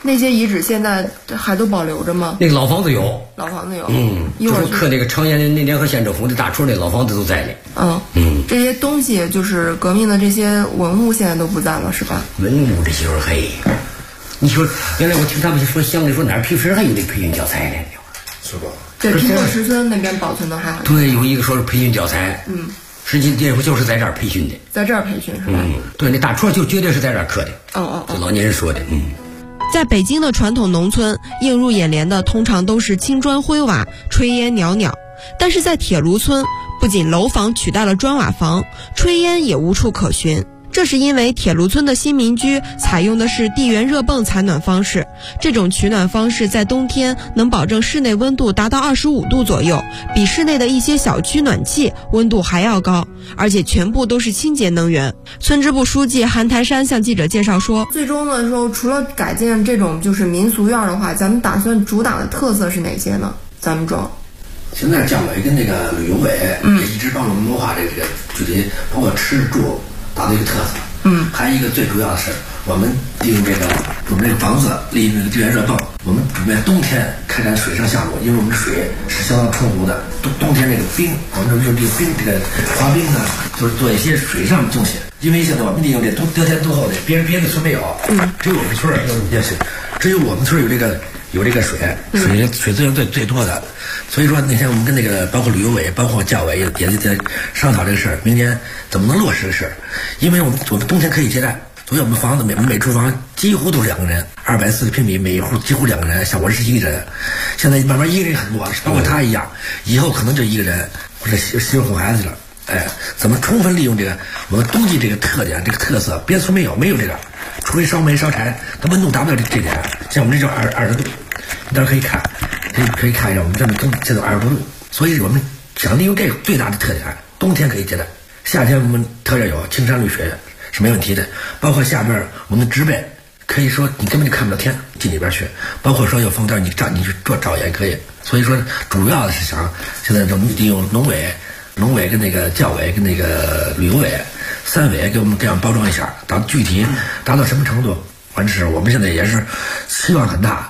那些遗址现在还都保留着吗？ 那个老房子有， 老房子有。 就是刻那个长安那联合县政府的大锤那老房子都在呢。 这些东西就是革命的这些文物，现在都不在了，是吧？ 文物这些人嘿，你说原来我听他们说乡里说哪儿皮实还有那培训教材呢， 是吧？ 在平果石村那边保存的还好。 对，有一个说是培训教材。实际这不就是在这儿培训的？ 在这儿培训是吧？ 对，那大锤就绝对是在这儿刻的。这老年人说的。 在北京的传统农村，映入眼帘的通常都是青砖灰瓦、炊烟袅袅。但是在铁炉村，不仅楼房取代了砖瓦房，炊烟也无处可寻。这是因为铁炉村的新民居采用的是地缘热泵采暖方式，这种取暖方式在冬天能保证室内温度达到25度左右，比室内的一些小区暖气温度还要高，而且全部都是清洁能源。村支部书记韩台山向记者介绍说， 最终的时候除了改建这种就是民俗院的话，咱们打算主打的特色是哪些呢？咱们庄现在教委跟那个旅游委也一直帮我们谋划这个具体包括吃住达到一个特色。还有一个最主要的是，我们利用这个我们这个房子，利用这个地缘热泵，我们准备冬天开展水上项目，因为我们的水是相当充足的。冬天这个冰，我们就用这个冰，这个滑冰呢，就是做一些水上的东西。因为现在我们利用这得天独厚的，别的村没有，只有我们村也是，只有我们村有这个水资源最多的。所以说那天我们跟那个包括旅游委包括教委也在商讨这个事儿，明年怎么能落实这个事儿。因为我们冬天可以接待，所以我们房子每厨房几乎都是2个人，240平米，每一户几乎2个人，像我是1个人。现在慢慢1个人很多，包括他一样，以后可能就1个人或者媳妇哄孩子了。怎么充分利用这个我们冬季这个特点这个特色？别村没有这个，除非烧煤烧柴，它温度达不到这点。像我们这叫20度，你到时候可以看一下，我们这边现在20多度，所以我们想利用这个最大的特点，冬天可以接待，夏天我们特点有青山绿水是没问题的，包括下边我们的植被，可以说你根本就看不到天，进里边去，包括说有风灯你去照也可以。所以说主要的是想现在就利用农委跟那个教委跟那个旅游委3委给我们这样包装一下，具体达到什么程度，完事我们现在也是希望很大。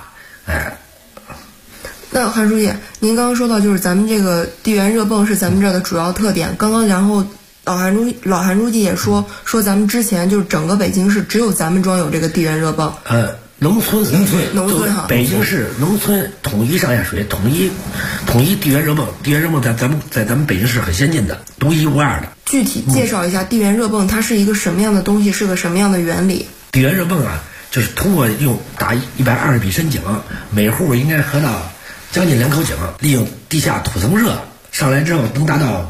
那韩书记，您刚刚说到就是咱们这个地缘热泵是咱们这儿的主要特点。刚刚然后老韩书记也说咱们之前就是整个北京市只有咱们庄有这个地缘热泵。 农村哈， 北京市农村统一上下水，统一地缘热泵，地缘热泵在咱们北京市很先进的，独一无二的。 具体介绍一下地缘热泵，它是一个什么样的东西，是个什么样的原理？ 地缘热泵啊，就是通过用打120笔深井，每户应该合到将近2口井，利用地下土层热上来之后能达到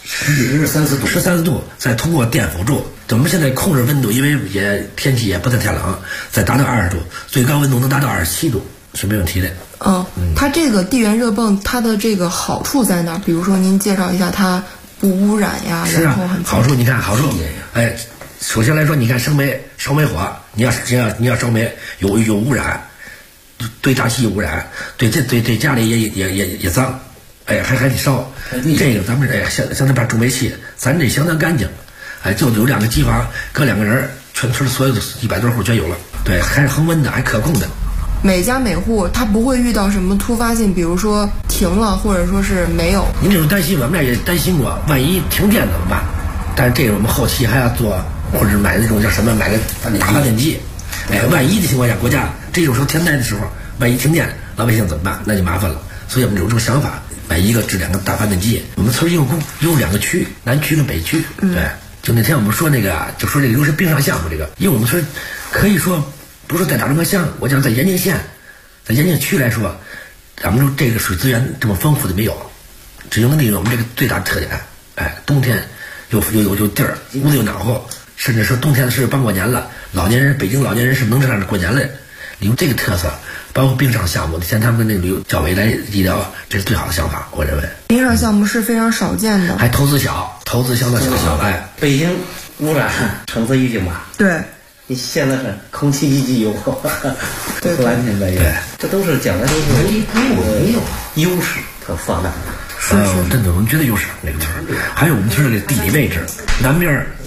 14度，再通过电辅助。我们现在控制温度，因为天气也不太冷，再达到20度，最高温度能达到27度是没问题的。 它这个地缘热泵它的这个好处在哪？比如说您介绍一下它不污染呀， 是啊，好处你看好处，首先来说，你看烧煤火，你要烧煤有污染，对大气有污染，对家里也脏，还得烧。这个咱们像那把重煤气，咱这相当干净。就有2个机房，搁2个人，全村所有的100多户全有了。对，还是恒温的，还可控的。 每家每户他不会遇到什么突发性，比如说停了，或者说是没有。 您这种担心，我们这也担心过，万一停电怎么办？但是这个我们后期还要做，或者买那种叫什么，买个大发电机。万一的情况下，国家这种时候天灾的时候，万一停电，老百姓怎么办？那就麻烦了。所以我们有这种想法，买1个至2个大发电机。我们村有2个区，南区跟北区。对。就那天我们说那个，就说这个流水冰上项目这个，因为我们村可以说不是在大中国乡，我讲在延庆县，在延庆区来说，咱们这个水资源这么丰富的没有，只能利用我们这个最大的特点。冬天有地儿，屋子又暖和，甚至说冬天是帮过年了，北京老年人是能在那儿过年的，利用这个特色，包括冰上项目，像他们跟那个旅游教委来一聊，这是最好的想法，我认为。 冰上项目是非常少见的， 还投资相当小。 北京污染层次已经吧？ 对， 你现在是空气一级油， 对， 完全没有，这都是将来都是优势特放大。 真的，我们觉得优势那个村儿，还有我们村儿的地理位置，南边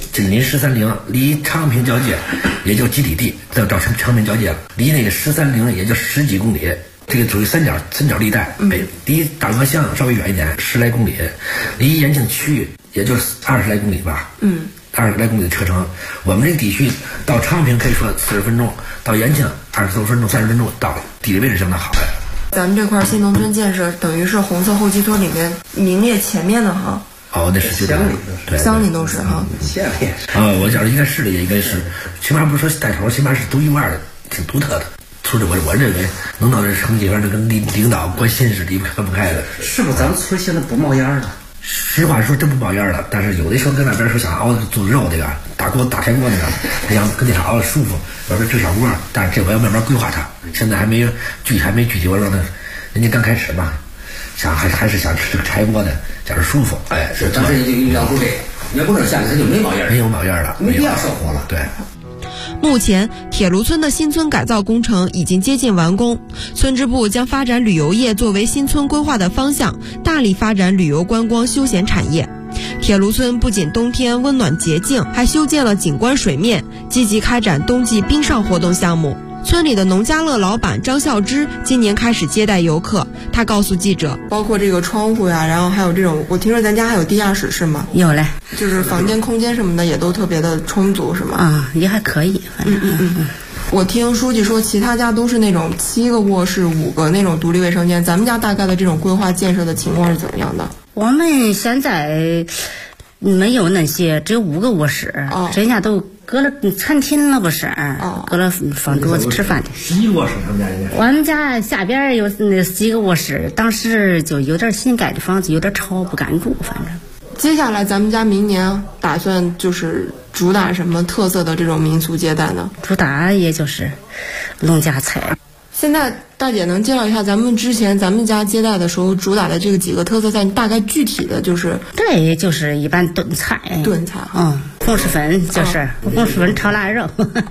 紧邻13陵，离昌平交界也就几里地，到昌平交界了，离那个13陵也就10几公里。这个属于三角地带，离大鹅乡稍微远一点，10来公里，离延庆区也就20来公里吧。20来公里的车程，我们这个地区到昌平可以说40分钟，到延庆20多分钟、30分钟到了，地理位置相当好的。 咱们这块新农村建设等于是红色后期村里面名列前面的哈。 那是乡里都是哈。 县里我觉得应该市里也应该是，起码不是说带头，起码是独一无二的，挺独特的。村里我认为能到这成绩，反正跟领导关心是离不开的。 是不是咱们村现在不冒烟了？ 实话说真不冒烟了，但是有的时候跟那边说想熬做肉那个大柴锅那个，他想跟那啥熬舒服，外边支小锅，但是这我要慢慢规划它，现在还没具体，我让他人家刚开始嘛，还是想吃这个柴锅的，讲是舒服。 是当时你要不这，你要不这下来它就没冒烟， 没有冒烟了， 没必要烧火了。 对。 目前，铁炉村的新村改造工程已经接近完工。村支部将发展旅游业作为新村规划的方向，大力发展旅游观光休闲产业。铁炉村不仅冬天温暖洁净，还修建了景观水面，积极开展冬季冰上活动项目。村里的农家乐老板张孝之今年开始接待游客，他告诉记者，包括这个窗户呀，然后还有这种，我听说咱家还有地下室是吗？ 有嘞， 就是房间空间什么的也都特别的充足是吗？ 也还可以，反正我听书记说其他家都是那种7个卧室5个那种独立卫生间，咱们家大概的这种规划建设的情况是怎么样的？ 我们现在没有那些，只有5个卧室，人家都搁了餐厅了不是？搁了放桌子吃饭的。 11个卧室他们家应该。 我们家下边有那几个卧室，当时就有点新盖的房子，有点潮，不敢住，反正。 接下来咱们家明年打算就是主打什么特色的这种民俗接待呢？ 主打也就是农家菜。 现在大姐能介绍一下咱们之前咱们家接待的时候主打的这个几个特色菜，大概具体的就是？ 对，就是一般炖菜。 炖菜。 红薯粉就是红薯粉炒腊肉。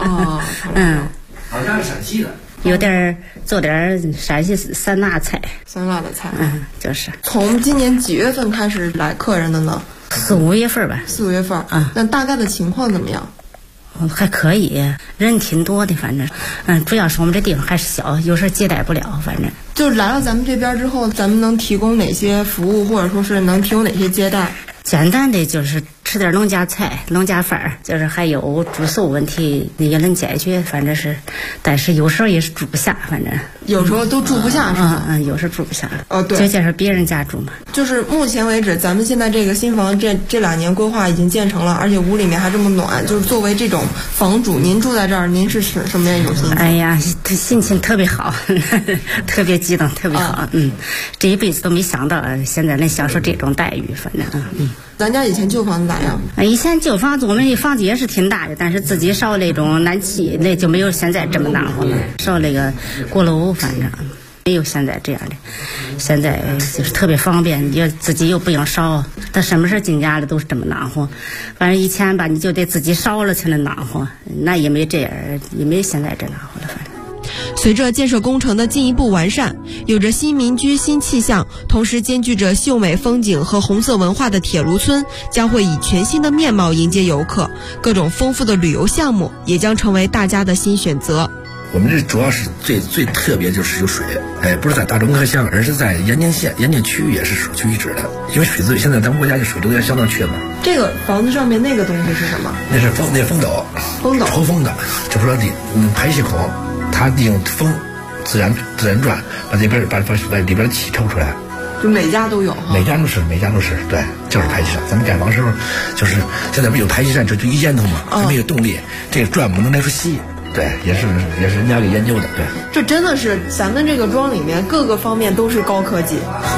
好像是陕西的。 有点做点陕西酸辣菜。 酸辣的菜。 就是。 从今年几月份开始来客人的呢 ？4、5月份吧。 4、5月份。那大概的情况怎么样？ 还可以，人挺多的，反正，主要是我们这地方还是小，有时候接待不了，反正。 就来了咱们这边之后，咱们能提供哪些服务，或者说是能提供哪些接待？ 简单的就是吃点农家菜、农家饭，就是还有住宿问题也能解决，反正是，但是有时候也是住不下，反正。 有时候都住不下是吗？ 有时候住不下。 对。 就介绍别人家住嘛。 就是目前为止，咱们现在这个新房这2年规划已经建成了，而且屋里面还这么暖。就是作为这种房主，您住在这儿，您是什么样一种心情？ 哎呀，心情特别好，特别激动，特别好。这一辈子都没想到，现在能享受这种待遇，反正咱家以前旧房子咋样？ 以前旧房子我们房子也是挺大的，但是自己烧那种暖气，那就没有现在这么暖和了。烧那个锅炉，反正没有现在这样的。现在就是特别方便，你自己又不用烧，他什么事进家里都是这么暖和。反正以前吧，你就得自己烧了才能暖和，那也没这样，也没现在这暖和了，反正。 随着建设工程的进一步完善，有着新民居新气象，同时兼具着秀美风景和红色文化的铁炉村将会以全新的面貌迎接游客，各种丰富的旅游项目也将成为大家的新选择。 我们这主要是最特别就是有水，不是在大中科乡，而是在延庆县延庆区也是首屈一指的，因为水资源现在咱们国家的水资源相当缺嘛。 这个房子上面那个东西是什么？ 那是风斗，抽风的，就是说排气孔。它利用风自然转，把里边的气抽出来。 就每家都有， 每家都是，对，就是排气扇。咱们盖房时候，就是现在不是有排气扇，就一烟筒嘛，它没有动力，这个转不能来出气。对，也是人家给研究的。对， 这真的是咱们这个庄里面各个方面都是高科技。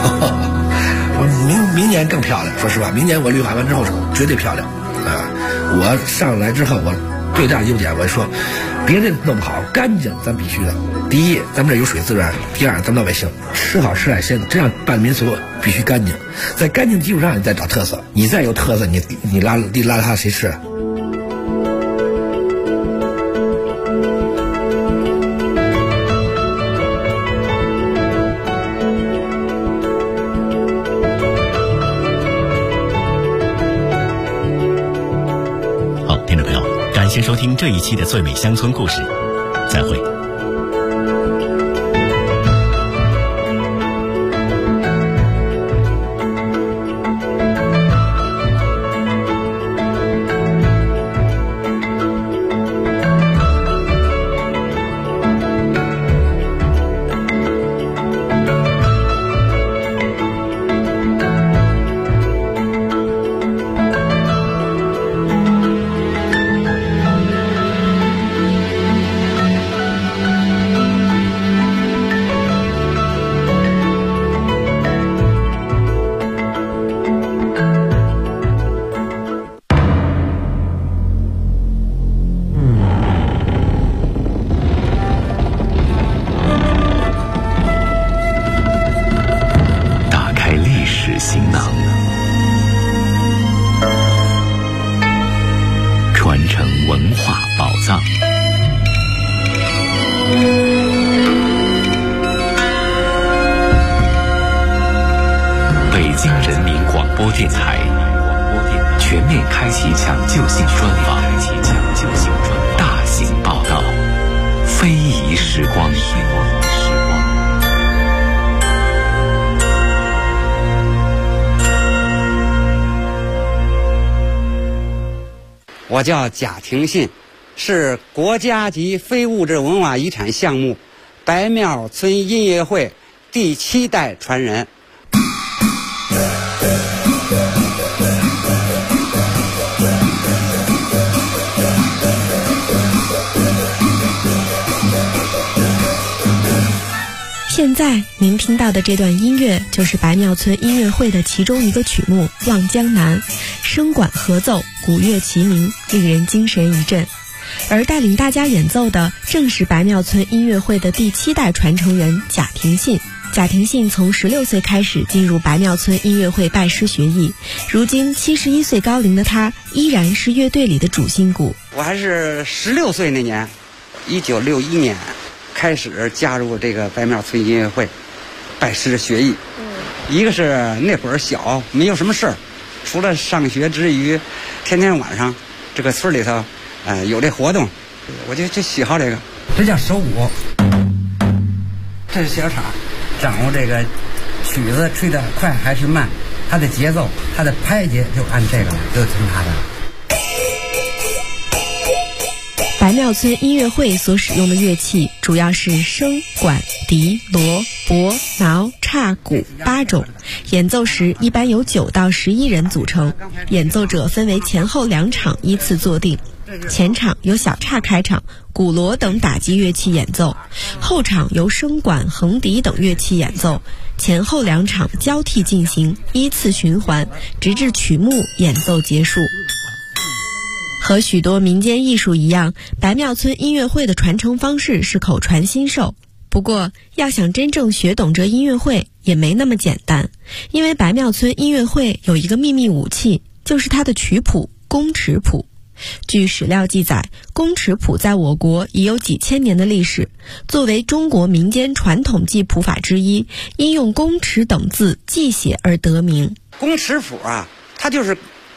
明年更漂亮，说实话，明年我绿化完之后绝对漂亮啊！我上来之后，我最大的优点我说。别人弄不好干净，咱必须的。第一，咱们这有水资源；第二，咱们老百姓吃好吃海鲜，这样办民俗必须干净。在干净基础上，你再找特色，你再有特色，你邋遢谁吃？ 谢收听这一期的最美乡村故事，再会。 北京人民广播电台全面开启抢救性专访，大型报道，非遗时光。 我叫贾廷信，是国家级非物质文化遗产项目白庙村音乐会第7代传人。 现在您听到的这段音乐就是白庙村音乐会的其中一个曲目《望江南》，声管合奏，鼓乐齐鸣，令人精神一振。而带领大家演奏的正是白庙村音乐会的第7代传承人贾廷信。贾廷信从16岁开始进入白庙村音乐会拜师学艺，如今71岁高龄的他依然是乐队里的主心骨。 我还是16岁那年，1961年开始加入这个白庙村音乐会，拜师学艺。一个是那会儿小，没有什么事儿，除了上学之余，天天晚上这个村里头，有这活动，我就喜好这个。这叫手鼓，这是小场，掌握这个曲子吹得快还是慢，它的节奏，它的拍节就按这个了，就听它的。 白庙村音乐会所使用的乐器主要是笙、管、笛、锣、钹、挠、叉、鼓8种，演奏时一般由9到11人组成，演奏者分为前后2场依次坐定。前场由小叉开场，鼓锣等打击乐器演奏，后场由笙管、横笛等乐器演奏，前后2场交替进行，依次循环，直至曲目演奏结束。和许多民间艺术一样，白庙村音乐会的传承方式是口传心授。不过，要想真正学懂这音乐会也没那么简单，因为白庙村音乐会有一个秘密武器，就是它的曲谱宫尺谱。据史料记载，宫尺谱在我国已有几千年的历史，作为中国民间传统记谱法之一，因用宫尺等字记写而得名。 宫尺谱啊，它就是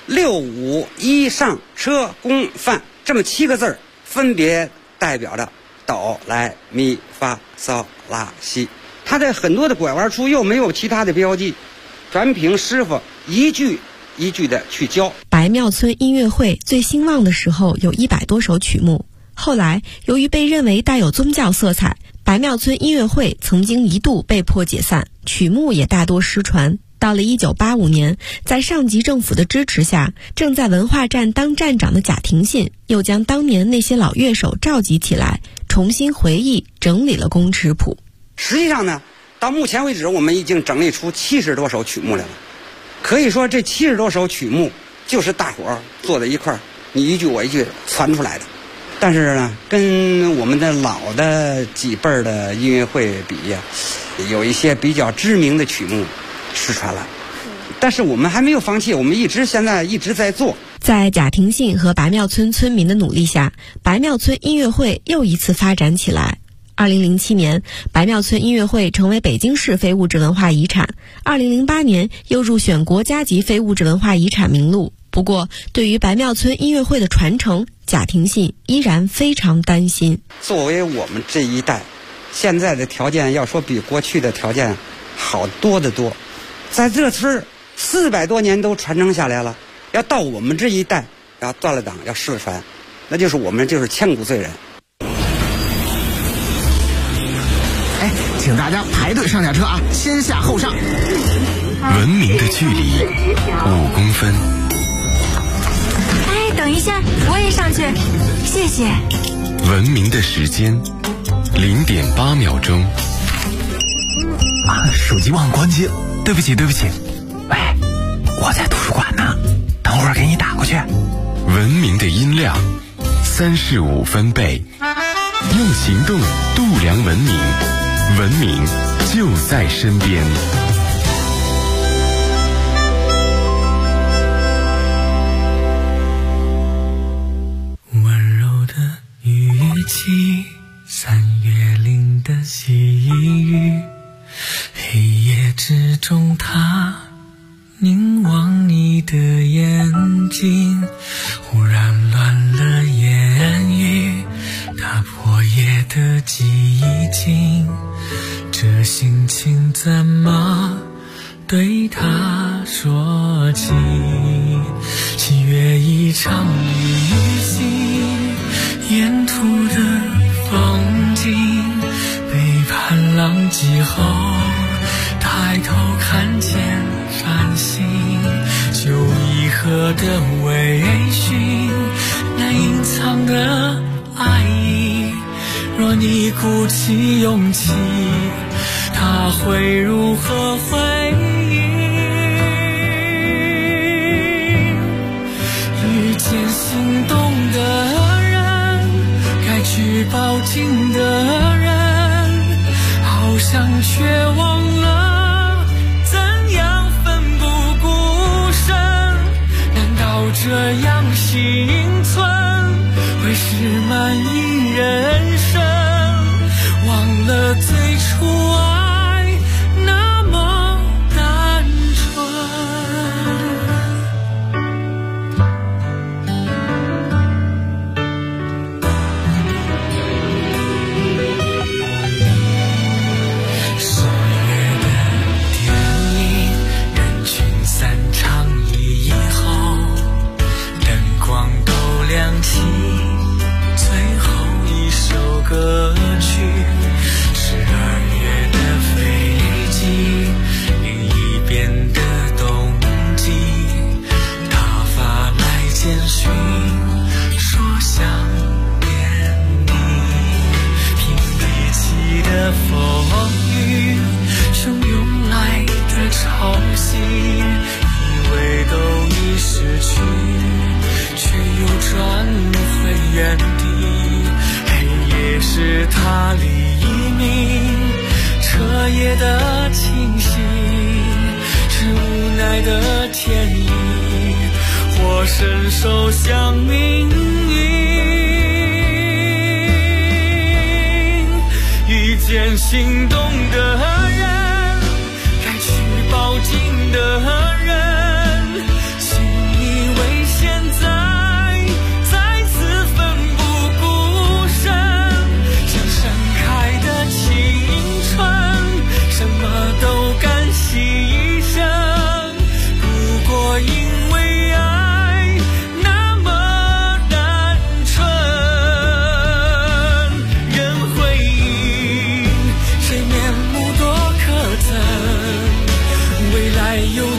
6、5、1上车宫范这么7个字，分别代表着哆来咪发嗦拉西。它在很多的拐弯处又没有其他的标记，全凭师傅一句一句的去教。 白庙村音乐会最兴旺的时候有100多首曲目，后来由于被认为带有宗教色彩，白庙村音乐会曾经一度被迫解散，曲目也大多失传。到了1985年，在上级政府的支持下，正在文化站当站长的贾廷信又将当年那些老乐手召集起来，重新回忆整理了宫尺谱。 实际上呢，到目前为止我们已经整理出70多首曲目来了。可以说这70多首曲目就是大伙儿坐在一块儿，你一句我一句传出来的。但是呢，跟我们的老的几辈儿的音乐会比呀，有一些比较知名的曲目失传了，但是我们还没有放弃，我们现在一直在做。 在贾廷信和白庙村村民的努力下，白庙村音乐会又一次发展起来。2007年，白庙村音乐会成为北京市非物质文化遗产。2008年又入选国家级非物质文化遗产名录。 不过，对于白庙村音乐会的传承，贾廷信依然非常担心。 作为我们这一代，现在的条件要说比过去的条件好多得多，在这村400多年都传承下来了，要到我们这一代要断了档要失传，那就是我们就是千古罪人。 哎，请大家排队上下车啊，先下后上。 文明的距离5公分。 哎，等一下，我也上去，谢谢。 文明的时间0.8秒钟。 啊，手机忘关机了，对不起。喂，我在图书馆呢，等会儿给你打过去。 文明的音量35分贝，用行动度量文明，文明就在身边。 温柔的雨季，3月里的细雨，黑夜之中它凝望你的眼睛，忽然乱了言语，打破夜的寂静，这心情怎么对他说起？7月一场旅行，沿途的风景，背叛浪迹后抬头看见繁星，就一河的微醺，难隐藏的爱意，若你鼓起勇气，他会如何回应？遇见心动的人，该去抱紧的人，好像却忘了怎样奋不顾身。难道这样幸存会是满意人生？忘了最初爱那么单纯。10月的电影，人群散场以后，灯光都亮起，最后一首歌曲。12月的飞机，另一边的冬季，他发来简讯说想念你。平地起的风雨，汹涌来的潮汐，以为都已失去，却又转回原地。黑夜是他黎明，彻夜的清醒，是无奈的天意，或伸手向命运。遇见心动的人，该去抱紧的人，